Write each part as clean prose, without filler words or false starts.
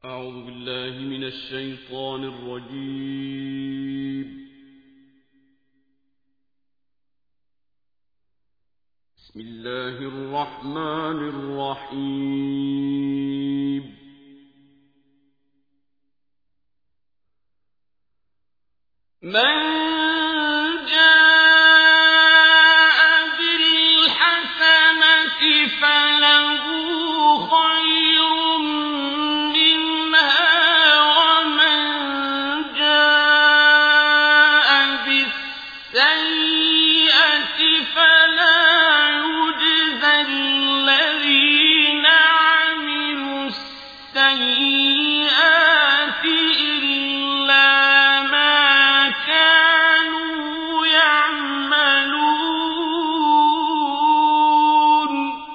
أعوذ بالله من الشيطان الرجيم. بسم الله الرحمن الرحيم. من جاء بالحسنة فله خير منها ومن جاء بالسيئة فلا يجزى الذين عملوا السيئات إلا ما كانوا يعملون.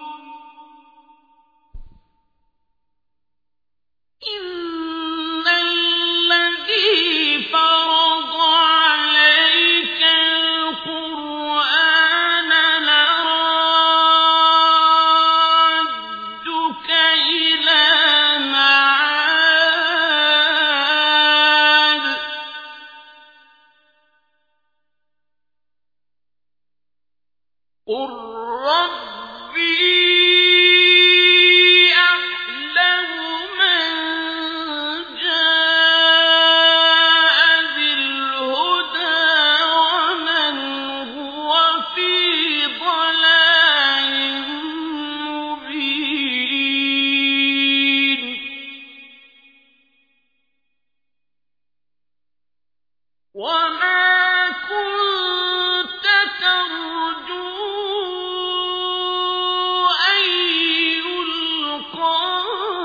إن الذي فرض عليك القرآن لرادك إلى معاد قل ربي أعلم من جاء بالهدى ومن هو في ضلال مبين. وما كنت ترجو أن يلقى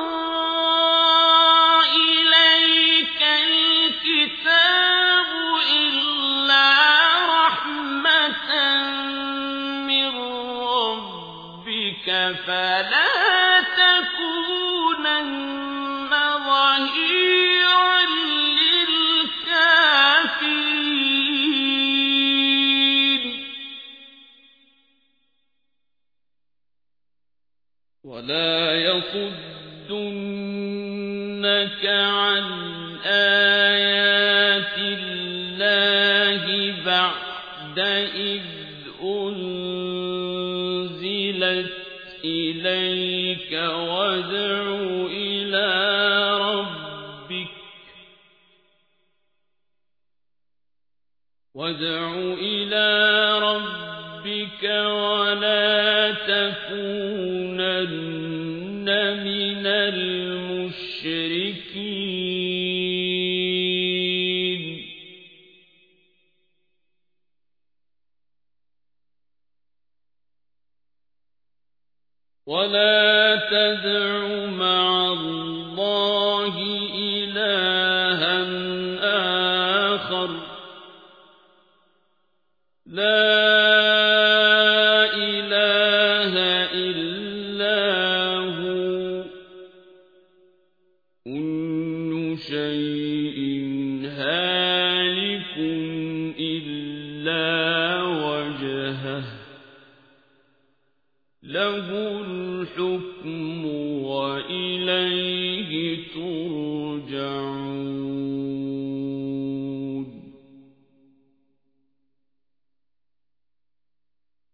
إليك الكتاب إلا رحمة من ربك فلا تكونن ظهيرا للكافرين. ولا يصدنك عن آيات الله بعد إذ أنزلت إليك وادع إلى ربك ولا تكونن من المشركين. ولا تدع مع الله إلها آخر لا إله إلا هو كل شيء هالك إلا وجهه له الحكم وإليه ترجعون.